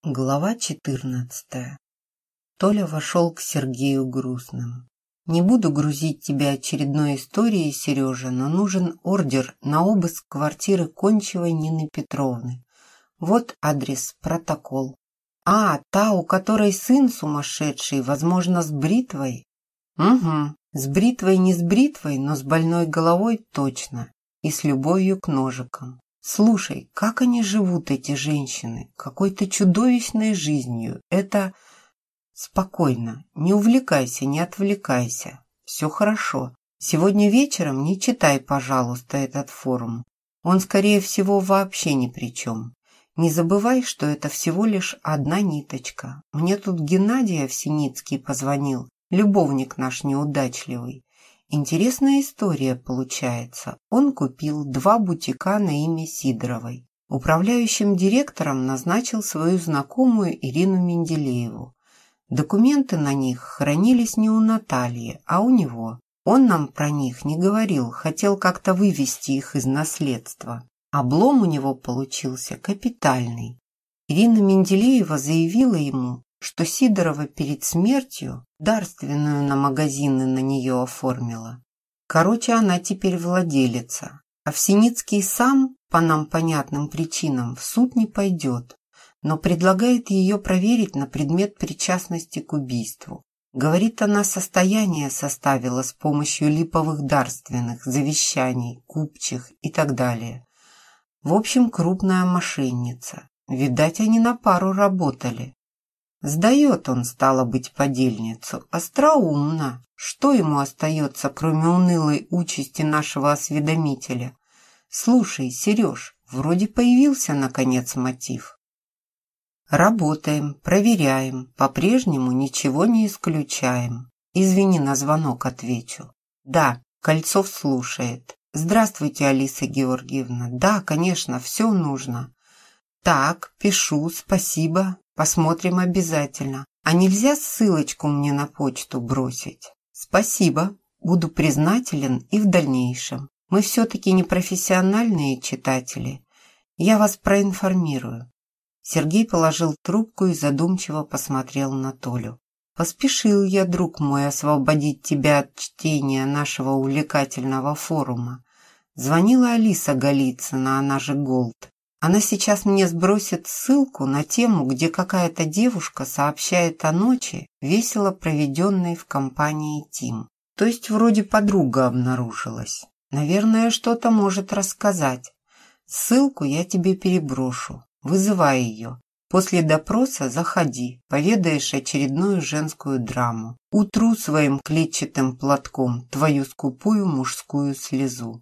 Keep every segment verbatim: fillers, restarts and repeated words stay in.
Глава четырнадцатая. Толя вошел к Сергею грустным. «Не буду грузить тебя очередной историей, Сережа, но нужен ордер на обыск квартиры Кончевой Нины Петровны. Вот адрес, протокол. А, та, у которой сын сумасшедший, возможно, с бритвой?» «Угу, с бритвой не с бритвой, но с больной головой точно. И с любовью к ножикам. Слушай, как они живут, эти женщины? Какой-то чудовищной жизнью. Это... Спокойно, не увлекайся, не отвлекайся. Все хорошо. Сегодня вечером не читай, пожалуйста, этот форум. Он, скорее всего, вообще ни при чем. Не забывай, что это всего лишь одна ниточка. Мне тут Геннадий Овсиницкий позвонил, любовник наш неудачливый. Интересная история получается. Он купил два бутика на имя Сидоровой. Управляющим директором назначил свою знакомую Ирину Менделееву. Документы на них хранились не у Натальи, а у него. Он нам про них не говорил, хотел как-то вывести их из наследства. Облом у него получился капитальный. Ирина Менделеева заявила ему, что Сидорова перед смертью дарственную на магазины на нее оформила. Короче, она теперь владелица. Овсиницкий сам, по нам понятным причинам, в суд не пойдет, но предлагает ее проверить на предмет причастности к убийству. Говорит, она состояние составила с помощью липовых дарственных, завещаний, купчих и так далее. В общем, крупная мошенница. Видать, они на пару работали. Сдает он, стало быть, подельницу. Остроумно. Что ему остается, кроме унылой участи нашего осведомителя? Слушай, Сереж, вроде появился, наконец, мотив. Работаем, проверяем, по-прежнему ничего не исключаем. Извини, на звонок отвечу. Да, Кольцов слушает. Здравствуйте, Алиса Георгиевна. Да, конечно, все нужно. Так, пишу, спасибо. Посмотрим обязательно. А нельзя ссылочку мне на почту бросить? Спасибо. Буду признателен и в дальнейшем. Мы все-таки не профессиональные читатели. Я вас проинформирую. Сергей положил трубку и задумчиво посмотрел на Толю. Поспешил я, друг мой, освободить тебя от чтения нашего увлекательного форума. Звонила Алиса Голицына, она же Голд. Она сейчас мне сбросит ссылку на тему, где какая-то девушка сообщает о ночи, весело проведенной в компании Тим. То есть вроде подруга обнаружилась. Наверное, что-то может рассказать. Ссылку я тебе переброшу. Вызывай ее. После допроса заходи, поведаешь очередную женскую драму. Утру своим клетчатым платком твою скупую мужскую слезу.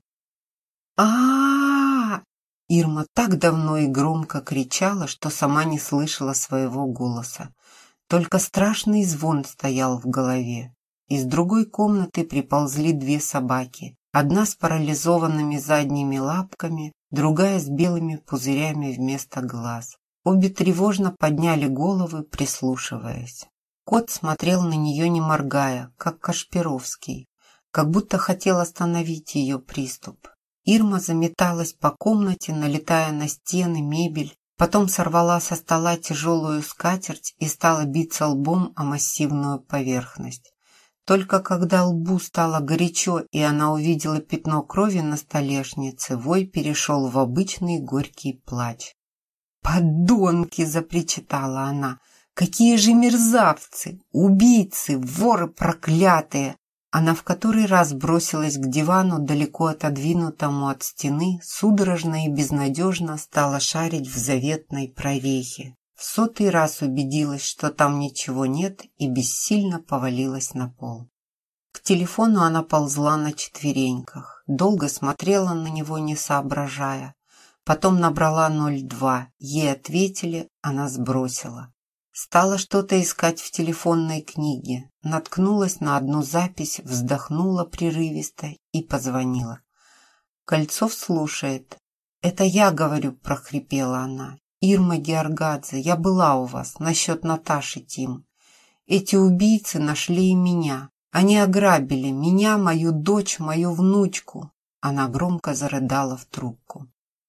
А-а-а! Ирма так давно и громко кричала, что сама не слышала своего голоса. Только страшный звон стоял в голове. Из другой комнаты приползли две собаки. Одна с парализованными задними лапками, другая с белыми пузырями вместо глаз. Обе тревожно подняли головы, прислушиваясь. Кот смотрел на нее не моргая, как Кашпировский, как будто хотел остановить ее приступ. Ирма заметалась по комнате, налетая на стены, мебель, потом сорвала со стола тяжелую скатерть и стала биться лбом о массивную поверхность. Только когда лбу стало горячо и она увидела пятно крови на столешнице, вой перешел в обычный горький плач. «Подонки!» – запричитала она. «Какие же мерзавцы! Убийцы! Воры проклятые!» Она в который раз бросилась к дивану, далеко отодвинутому от стены, судорожно и безнадежно стала шарить в заветной прорехе. В сотый раз убедилась, что там ничего нет, и бессильно повалилась на пол. К телефону она ползла на четвереньках, долго смотрела на него, не соображая. Потом набрала ноль два, ей ответили, она сбросила. Стала что-то искать в телефонной книге, наткнулась на одну запись, вздохнула прерывисто и позвонила. Кольцов слушает. «Это я говорю», – прохрипела она. «Ирма Георгадзе, я была у вас насчет Наташи Тим. Эти убийцы нашли и меня. Они ограбили меня, мою дочь, мою внучку». Она громко зарыдала в трубку.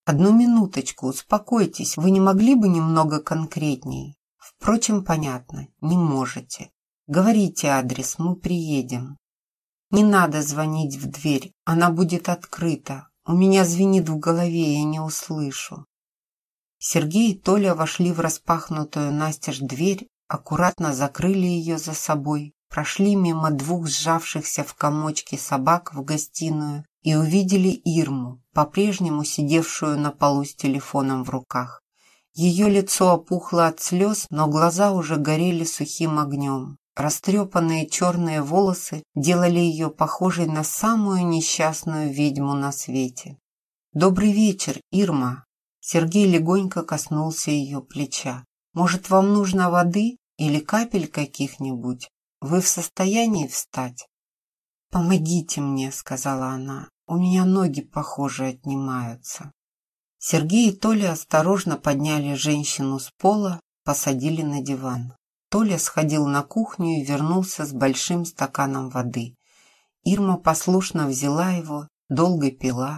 Одну минуточку, успокойтесь, вы не могли бы немного конкретней? Впрочем, понятно, не можете. Говорите адрес, мы приедем. Не надо звонить в дверь, она будет открыта. У меня звенит в голове, я не услышу. Сергей и Толя вошли в распахнутую настежь дверь, аккуратно закрыли ее за собой, прошли мимо двух сжавшихся в комочки собак в гостиную и увидели Ирму, по-прежнему сидевшую на полу с телефоном в руках. Ее лицо опухло от слез, но глаза уже горели сухим огнем. Растрепанные черные волосы делали ее похожей на самую несчастную ведьму на свете. «Добрый вечер, Ирма!» Сергей легонько коснулся ее плеча. «Может, вам нужно воды или капель каких-нибудь? Вы в состоянии встать?» «Помогите мне», — сказала она. «У меня ноги, похоже, отнимаются». Сергей и Толя осторожно подняли женщину с пола, посадили на диван. Толя сходил на кухню и вернулся с большим стаканом воды. Ирма послушно взяла его, долго пила.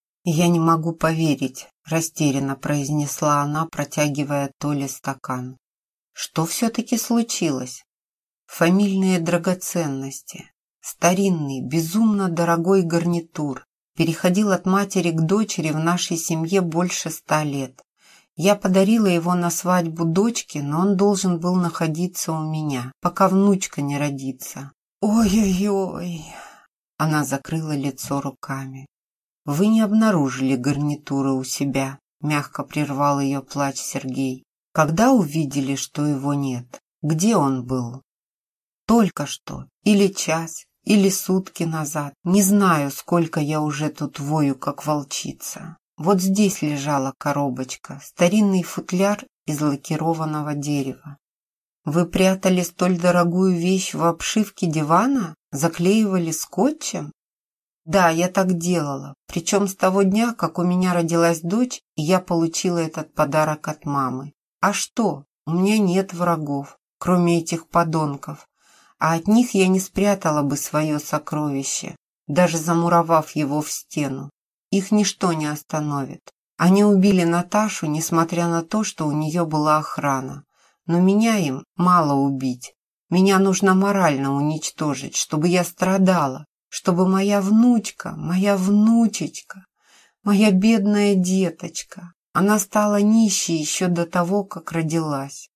«Я не могу поверить», — растерянно произнесла она, протягивая Толе стакан. «Что все-таки случилось?» «Фамильные драгоценности. Старинный, безумно дорогой гарнитур. Переходил от матери к дочери в нашей семье больше ста лет. Я подарила его на свадьбу дочке, но он должен был находиться у меня, пока внучка не родится. Ой-ой-ой!» Она закрыла лицо руками. «Вы не обнаружили гарнитура у себя», — мягко прервал ее плач Сергей. «Когда увидели, что его нет? Где он был?» «Только что. Или час, или сутки назад. Не знаю, сколько я уже тут вою, как волчица. Вот здесь лежала коробочка, старинный футляр из лакированного дерева. Вы прятали столь дорогую вещь в обшивке дивана? Заклеивали скотчем?» «Да, я так делала, причем с того дня, как у меня родилась дочь, и я получила этот подарок от мамы. А что? У меня нет врагов, кроме этих подонков, а от них я не спрятала бы свое сокровище, даже замуровав его в стену. Их ничто не остановит. Они убили Наташу, несмотря на то, что у нее была охрана. Но меня им мало убить. Меня нужно морально уничтожить, чтобы я страдала, чтобы моя внучка, моя внучечка, моя бедная деточка, она стала нищей еще до того, как родилась.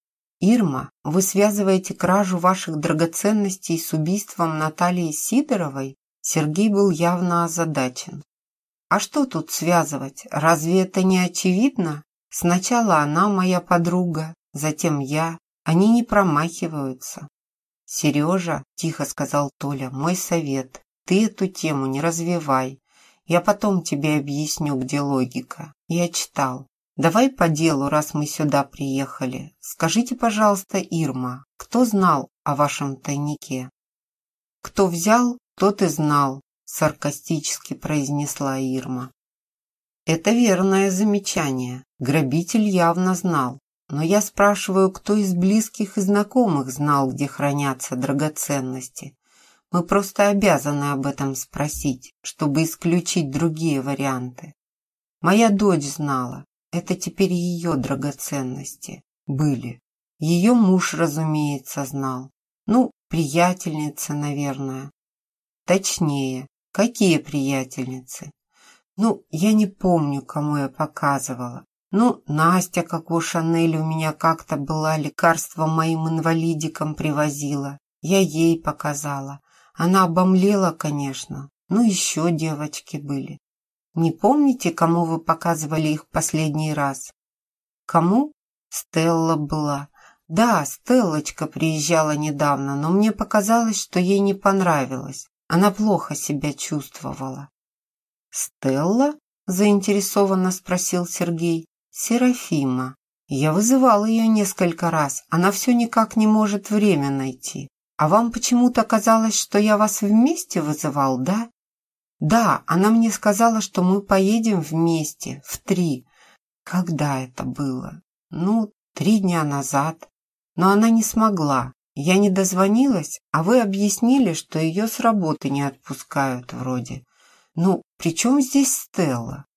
Ирма, вы связываете кражу ваших драгоценностей с убийством Натальи Сидоровой? Сергей был явно озадачен. А что тут связывать? Разве это не очевидно? Сначала она моя подруга, затем я. Они не промахиваются. «Сережа», — тихо сказал Толя, — «мой совет. Ты эту тему не развивай. Я потом тебе объясню, где логика. Я читал. Давай по делу, раз мы сюда приехали. Скажите, пожалуйста, Ирма, кто знал о вашем тайнике?» «Кто взял, тот и знал», — саркастически произнесла Ирма. «Это верное замечание. Грабитель явно знал. Но я спрашиваю, кто из близких и знакомых знал, где хранятся драгоценности. Мы просто обязаны об этом спросить, чтобы исключить другие варианты. Моя дочь знала. Это теперь ее драгоценности. Были. Ее муж, разумеется, знал. Ну, приятельница, наверное. Точнее, какие приятельницы? Ну, я не помню, кому я показывала. Ну, Настя, как у Шанель, у меня как-то была, лекарство моим инвалидикам привозила. Я ей показала. Она обомлела, конечно. Ну, еще девочки были. Не помните, кому вы показывали их последний раз? Кому? Стелла была. Да, Стеллочка приезжала недавно, но мне показалось, что ей не понравилось. Она плохо себя чувствовала. «Стелла?» – заинтересованно спросил Сергей. «Серафима. Я вызывал ее несколько раз. Она все никак не может время найти. А вам почему-то казалось, что я вас вместе вызывал, да?» «Да, она мне сказала, что мы поедем вместе, в три. Когда это было? Ну, три дня назад. Но она не смогла. Я не дозвонилась, а вы объяснили, что ее с работы не отпускают вроде. Ну, при чем здесь Стелла?»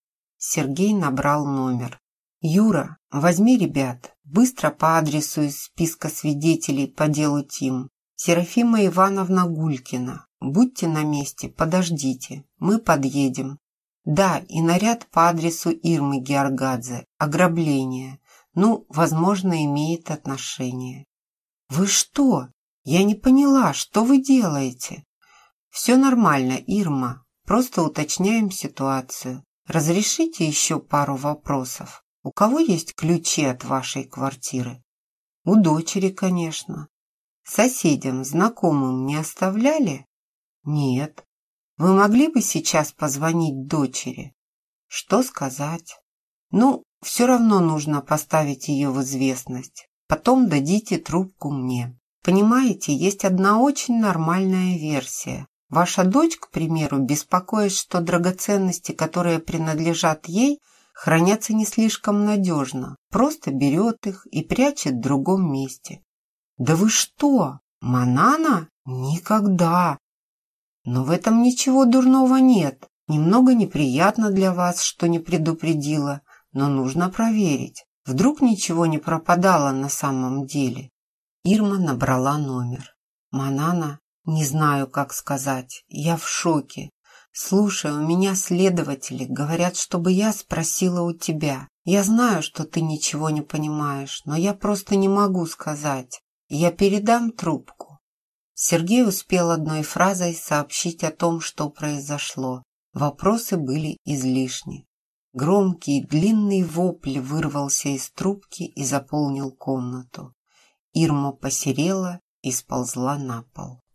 Сергей набрал номер. «Юра, возьми ребят, быстро по адресу из списка свидетелей по делу Тим. Серафима Ивановна Гулькина. Будьте на месте, подождите, мы подъедем. Да, и наряд по адресу Ирмы Георгадзе. Ограбление. Ну, возможно, имеет отношение». «Вы что? Я не поняла, что вы делаете?» «Все нормально, Ирма, просто уточняем ситуацию. Разрешите еще пару вопросов? У кого есть ключи от вашей квартиры?» «У дочери, конечно». «Соседям, знакомым не оставляли?» «Нет». «Вы могли бы сейчас позвонить дочери?» «Что сказать?» «Ну, все равно нужно поставить ее в известность. Потом дадите трубку мне. Понимаете, есть одна очень нормальная версия. Ваша дочь, к примеру, беспокоит, что драгоценности, которые принадлежат ей, хранятся не слишком надежно, просто берет их и прячет в другом месте». «Да вы что? Манана? Никогда!» «Но в этом ничего дурного нет. Немного неприятно для вас, что не предупредила, но нужно проверить. Вдруг ничего не пропадало на самом деле». Ирма набрала номер. «Манана, не знаю, как сказать. Я в шоке. Слушай, у меня следователи говорят, чтобы я спросила у тебя. Я знаю, что ты ничего не понимаешь, но я просто не могу сказать. Я передам трубку». Сергей успел одной фразой сообщить о том, что произошло. Вопросы были излишни. Громкий, длинный вопль вырвался из трубки и заполнил комнату. Ирма посерела и сползла на пол.